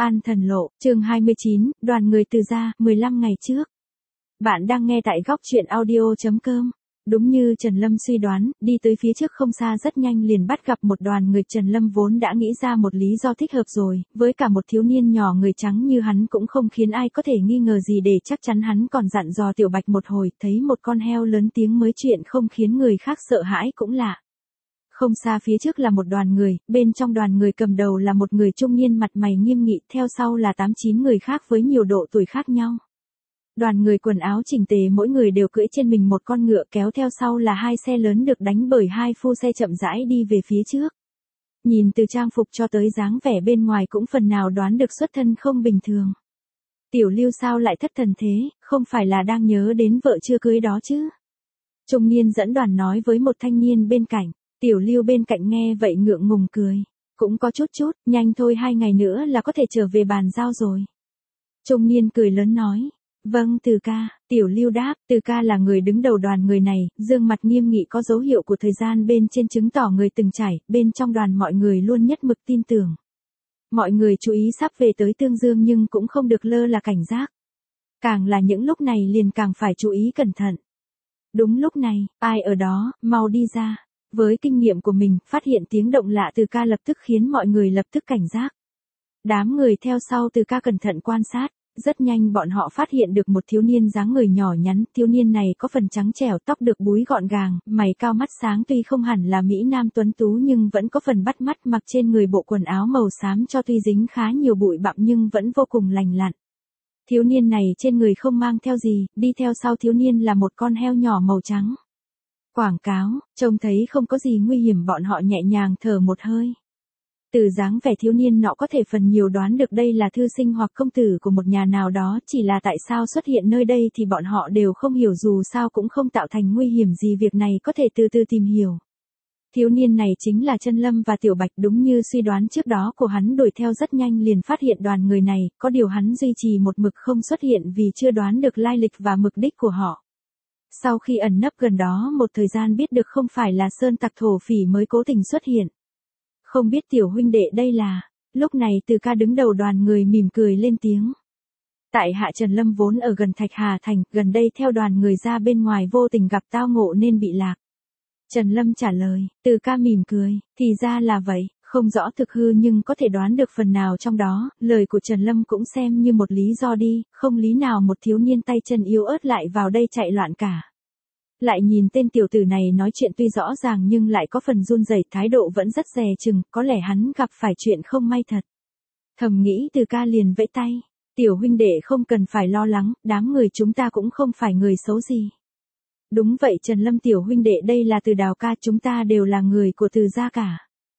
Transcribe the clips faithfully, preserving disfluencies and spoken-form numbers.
An thần lộ, chương hai mươi chín, đoàn người từ gia, mười lăm ngày trước. Bạn đang nghe tại góc truyện audio chấm com. Đúng như Trần Lâm suy đoán, đi tới phía trước không xa rất nhanh liền bắt gặp một đoàn người. Trần Lâm vốn đã nghĩ ra một lý do thích hợp rồi, với cả một thiếu niên nhỏ người trắng như hắn cũng không khiến ai có thể nghi ngờ gì, để chắc chắn hắn còn dặn dò Tiểu Bạch một hồi, thấy một con heo lớn tiếng mới chuyện không khiến người khác sợ hãi cũng lạ. Không xa phía trước là một đoàn người, bên trong đoàn người cầm đầu là một người trung niên mặt mày nghiêm nghị, theo sau là tám chín người khác với nhiều độ tuổi khác nhau. Đoàn người quần áo chỉnh tề, mỗi người đều cưỡi trên mình một con ngựa, kéo theo sau là hai xe lớn được đánh bởi hai phu xe chậm rãi đi về phía trước. Nhìn từ trang phục cho tới dáng vẻ bên ngoài cũng phần nào đoán được xuất thân không bình thường. Tiểu Lưu sao lại thất thần thế, không phải là đang nhớ đến vợ chưa cưới đó chứ? Trung niên dẫn đoàn nói với một thanh niên bên cạnh. Tiểu Lưu bên cạnh nghe vậy ngượng ngùng cười. Cũng có chút chút, nhanh thôi, hai ngày nữa là có thể trở về bàn giao rồi. Trung niên cười lớn nói. Vâng Từ ca, Tiểu Lưu đáp. Từ ca là người đứng đầu đoàn người này, dương mặt nghiêm nghị có dấu hiệu của thời gian bên trên chứng tỏ người từng trải, bên trong đoàn mọi người luôn nhất mực tin tưởng. Mọi người chú ý sắp về tới Tương Dương nhưng cũng không được lơ là cảnh giác. Càng là những lúc này liền càng phải chú ý cẩn thận. Đúng lúc này, ai ở đó, mau đi ra. Với kinh nghiệm của mình, phát hiện tiếng động lạ Từ ca lập tức khiến mọi người lập tức cảnh giác. Đám người theo sau Từ ca cẩn thận quan sát, rất nhanh bọn họ phát hiện được một thiếu niên dáng người nhỏ nhắn. Thiếu niên này có phần trắng trẻo, tóc được búi gọn gàng, mày cao mắt sáng, tuy không hẳn là mỹ nam tuấn tú nhưng vẫn có phần bắt mắt, mặc trên người bộ quần áo màu xám cho tuy dính khá nhiều bụi bặm nhưng vẫn vô cùng lành lặn. Thiếu niên này trên người không mang theo gì, đi theo sau thiếu niên là một con heo nhỏ màu trắng. Quảng cáo, trông thấy không có gì nguy hiểm, bọn họ nhẹ nhàng thở một hơi. Từ dáng vẻ thiếu niên nọ có thể phần nhiều đoán được đây là thư sinh hoặc công tử của một nhà nào đó, chỉ là tại sao xuất hiện nơi đây thì bọn họ đều không hiểu, dù sao cũng không tạo thành nguy hiểm gì, việc này có thể từ từ tìm hiểu. Thiếu niên này chính là Trần Lâm và Tiểu Bạch, đúng như suy đoán trước đó của hắn, đuổi theo rất nhanh liền phát hiện đoàn người này, có điều hắn duy trì một mực không xuất hiện vì chưa đoán được lai lịch và mục đích của họ. Sau khi ẩn nấp gần đó một thời gian biết được không phải là sơn tặc thổ phỉ mới cố tình xuất hiện. Không biết Tiểu huynh đệ đây là, lúc này Từ ca đứng đầu đoàn người mỉm cười lên tiếng. Tại hạ Trần Lâm vốn ở gần Thạch Hà Thành, gần đây theo đoàn người ra bên ngoài vô tình gặp tao ngộ nên bị lạc. Trần Lâm trả lời, Từ ca mỉm cười, thì ra là vậy. Không rõ thực hư nhưng có thể đoán được phần nào trong đó, lời của Trần Lâm cũng xem như một lý do đi, không lý nào một thiếu niên tay chân yếu ớt lại vào đây chạy loạn cả. Lại nhìn tên tiểu tử này nói chuyện tuy rõ ràng nhưng lại có phần run rẩy, thái độ vẫn rất dè chừng, có lẽ hắn gặp phải chuyện không may thật. Thầm nghĩ Từ ca liền vẫy tay, Tiểu huynh đệ không cần phải lo lắng, đám người chúng ta cũng không phải người xấu gì. Đúng vậy Trần Lâm Tiểu huynh đệ, đây là Từ Đào ca, chúng ta đều là người của Từ gia cả.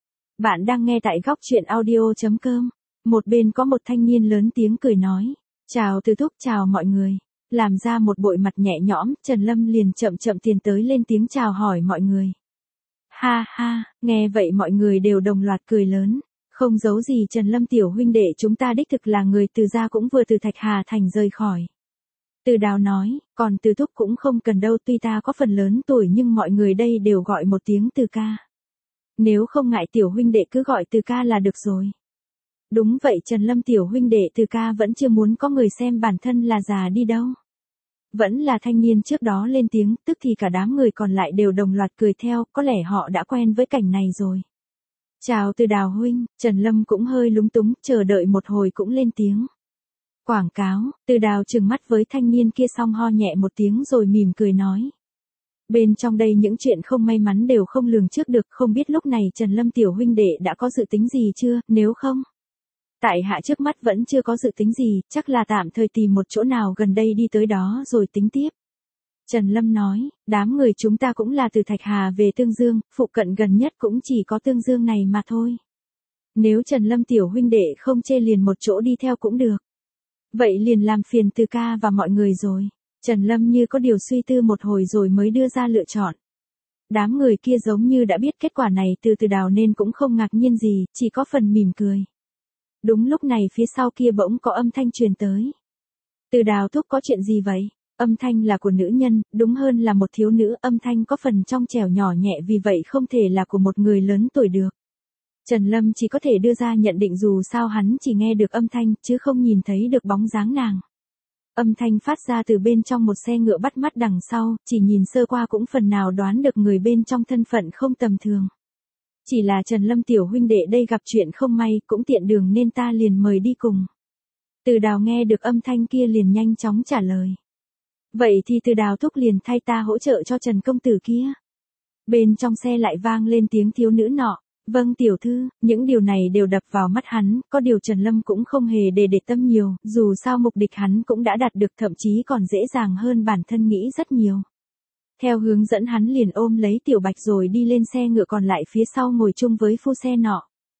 Bạn đang nghe tại góc truyện audio chấm com. Một bên có một thanh niên lớn tiếng cười nói. Chào Từ thúc, chào mọi người. Làm ra một bộ mặt nhẹ nhõm, Trần Lâm liền chậm chậm tiến tới lên tiếng chào hỏi mọi người. Ha ha, nghe vậy mọi người đều đồng loạt cười lớn. Không giấu gì Trần Lâm Tiểu huynh đệ, chúng ta đích thực là người Từ gia, cũng vừa từ Thạch Hà Thành rời khỏi. Từ Đào nói, còn Từ thúc cũng không cần đâu, tuy ta có phần lớn tuổi nhưng mọi người đây đều gọi một tiếng Từ ca. Nếu không ngại Tiểu huynh đệ cứ gọi Từ ca là được rồi. Đúng vậy Trần Lâm Tiểu huynh đệ, Từ ca vẫn chưa muốn có người xem bản thân là già đi đâu. Vẫn là thanh niên trước đó lên tiếng, tức thì cả đám người còn lại đều đồng loạt cười theo, có lẽ họ đã quen với cảnh này rồi. Chào Từ Đào huynh, Trần Lâm cũng hơi lúng túng, chờ đợi một hồi cũng lên tiếng. Quảng cáo, Từ Đào trừng mắt với thanh niên kia xong ho nhẹ một tiếng rồi mỉm cười nói. Bên trong đây những chuyện không may mắn đều không lường trước được, không biết lúc này Trần Lâm Tiểu huynh đệ đã có dự tính gì chưa, nếu không. Tại hạ trước mắt vẫn chưa có dự tính gì, chắc là tạm thời tìm một chỗ nào gần đây đi tới đó rồi tính tiếp. Trần Lâm nói, đám người chúng ta cũng là từ Thạch Hà về Tương Dương, phụ cận gần nhất cũng chỉ có Tương Dương này mà thôi. Nếu Trần Lâm Tiểu huynh đệ không chê liền một chỗ đi theo cũng được. Vậy liền làm phiền Từ ca và mọi người rồi. Trần Lâm như có điều suy tư một hồi rồi mới đưa ra lựa chọn. Đám người kia giống như đã biết kết quả này từ Từ Đào nên cũng không ngạc nhiên gì, chỉ có phần mỉm cười. Đúng lúc này phía sau kia bỗng có âm thanh truyền tới. Từ Đào thúc, có chuyện gì vậy? Âm thanh là của nữ nhân, đúng hơn là một thiếu nữ, âm thanh có phần trong trẻo nhỏ nhẹ, vì vậy không thể là của một người lớn tuổi được. Trần Lâm chỉ có thể đưa ra nhận định dù sao hắn chỉ nghe được âm thanh chứ không nhìn thấy được bóng dáng nàng. Âm thanh phát ra từ bên trong một xe ngựa bắt mắt đằng sau, chỉ nhìn sơ qua cũng phần nào đoán được người bên trong thân phận không tầm thường. Chỉ là Trần Lâm tiểu huynh đệ đây gặp chuyện không may, cũng tiện đường nên ta liền mời đi cùng. Từ Đào nghe được âm thanh kia liền nhanh chóng trả lời. Vậy thì Từ Đào thúc liền thay ta hỗ trợ cho Trần công tử kia. Bên trong xe lại vang lên tiếng thiếu nữ nọ. Vâng tiểu thư, những điều này đều đập vào mắt hắn, có điều Trần Lâm cũng không hề để để tâm nhiều, dù sao mục đích hắn cũng đã đạt được thậm chí còn dễ dàng hơn bản thân nghĩ rất nhiều. Theo hướng dẫn hắn liền ôm lấy Tiểu Bạch rồi đi lên xe ngựa còn lại phía sau ngồi chung với phu xe nọ.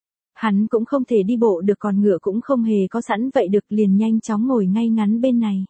Hắn cũng không thể đi bộ được còn ngựa cũng không hề có sẵn vậy được liền nhanh chóng ngồi ngay ngắn bên này.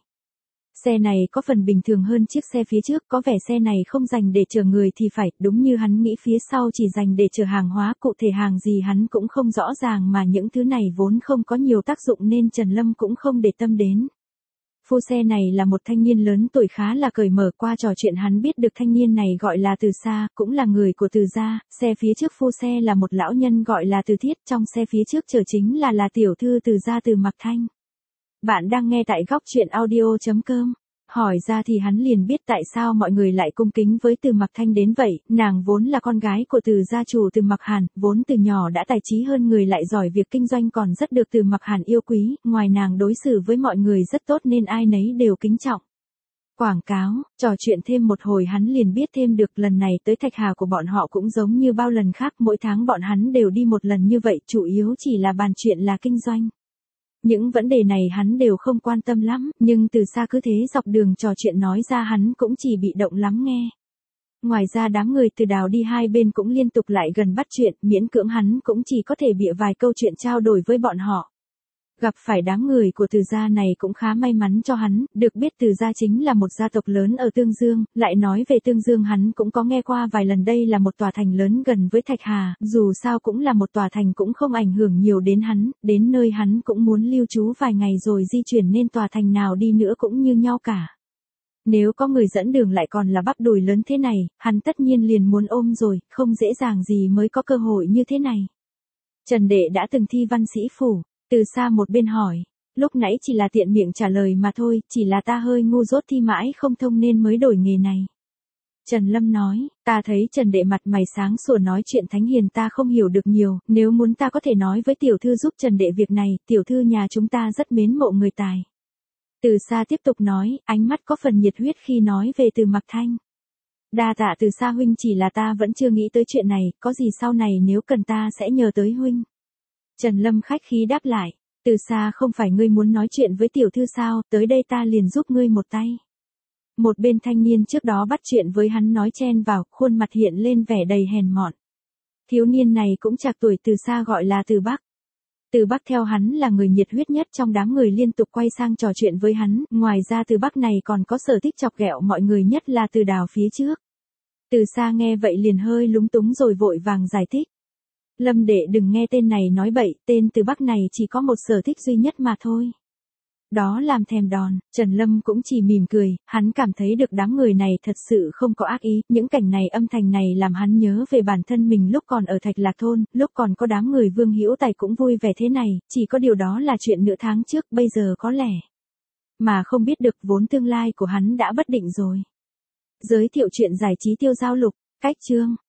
Xe này có phần bình thường hơn chiếc xe phía trước, có vẻ xe này không dành để chở người thì phải, đúng như hắn nghĩ phía sau chỉ dành để chở hàng hóa, cụ thể hàng gì hắn cũng không rõ ràng mà những thứ này vốn không có nhiều tác dụng nên Trần Lâm cũng không để tâm đến. Phu xe này là một thanh niên lớn tuổi khá là cởi mở, qua trò chuyện hắn biết được thanh niên này gọi là Từ Sa, cũng là người của Từ gia, xe phía trước phu xe là một lão nhân gọi là Từ Thiết, trong xe phía trước chở chính là là tiểu thư Từ gia Từ Mặc Thanh. Bạn đang nghe tại góc truyện audio chấm com. Hỏi ra thì hắn liền biết tại sao mọi người lại cung kính với Từ Mặc Thanh đến vậy, nàng vốn là con gái của Từ gia chủ Từ Mặc Hàn, vốn từ nhỏ đã tài trí hơn người lại giỏi việc kinh doanh còn rất được Từ Mặc Hàn yêu quý, ngoài nàng đối xử với mọi người rất tốt nên ai nấy đều kính trọng. Quảng cáo, trò chuyện thêm một hồi hắn liền biết thêm được lần này tới Thạch Hà của bọn họ cũng giống như bao lần khác, mỗi tháng bọn hắn đều đi một lần như vậy, chủ yếu chỉ là bàn chuyện là kinh doanh. Những vấn đề này hắn đều không quan tâm lắm, nhưng Từ xa cứ thế dọc đường trò chuyện nói ra hắn cũng chỉ bị động lắm nghe. Ngoài ra đám người Từ Đào đi hai bên cũng liên tục lại gần bắt chuyện, miễn cưỡng hắn cũng chỉ có thể bịa vài câu chuyện trao đổi với bọn họ. Gặp phải đám người của Từ gia này cũng khá may mắn cho hắn, được biết Từ gia chính là một gia tộc lớn ở Tương Dương, lại nói về Tương Dương hắn cũng có nghe qua vài lần, đây là một tòa thành lớn gần với Thạch Hà, dù sao cũng là một tòa thành cũng không ảnh hưởng nhiều đến hắn, đến nơi hắn cũng muốn lưu trú vài ngày rồi di chuyển nên tòa thành nào đi nữa cũng như nhau cả. Nếu có người dẫn đường lại còn là bắp đùi lớn thế này, hắn tất nhiên liền muốn ôm rồi, không dễ dàng gì mới có cơ hội như thế này. Trần Đệ đã từng thi văn sĩ phủ. Từ xa một bên hỏi, lúc nãy chỉ là tiện miệng trả lời mà thôi, chỉ là ta hơi ngu dốt thi mãi không thông nên mới đổi nghề này. Trần Lâm nói, ta thấy Trần Đệ mặt mày sáng sủa nói chuyện thánh hiền ta không hiểu được nhiều, nếu muốn ta có thể nói với tiểu thư giúp Trần Đệ việc này, tiểu thư nhà chúng ta rất mến mộ người tài. Từ xa tiếp tục nói, ánh mắt có phần nhiệt huyết khi nói về Từ Mặc Thanh. Đa tạ Từ xa huynh, chỉ là ta vẫn chưa nghĩ tới chuyện này, có gì sau này nếu cần ta sẽ nhờ tới huynh. Trần Lâm khách khí đáp lại, Từ xa không phải ngươi muốn nói chuyện với tiểu thư sao, tới đây ta liền giúp ngươi một tay. Một bên thanh niên trước đó bắt chuyện với hắn nói chen vào, khuôn mặt hiện lên vẻ đầy hèn mọn. Thiếu niên này cũng trạc tuổi Từ xa gọi là Từ Bắc. Từ Bắc theo hắn là người nhiệt huyết nhất trong đám người liên tục quay sang trò chuyện với hắn, ngoài ra Từ Bắc này còn có sở thích chọc ghẹo mọi người nhất là Từ Đào phía trước. Từ xa nghe vậy liền hơi lúng túng rồi vội vàng giải thích. Lâm Đệ đừng nghe tên này nói bậy, tên Từ Bắc này chỉ có một sở thích duy nhất mà thôi. Đó làm thèm đòn, Trần Lâm cũng chỉ mỉm cười, hắn cảm thấy được đám người này thật sự không có ác ý, những cảnh này âm thanh này làm hắn nhớ về bản thân mình lúc còn ở Thạch Lạc Thôn, lúc còn có đám người Vương Hữu Tài cũng vui vẻ thế này, chỉ có điều đó là chuyện nửa tháng trước, bây giờ có lẽ mà không biết được vốn tương lai của hắn đã bất định rồi. Giới thiệu chuyện giải trí Tiêu Giao Lục, cách chương.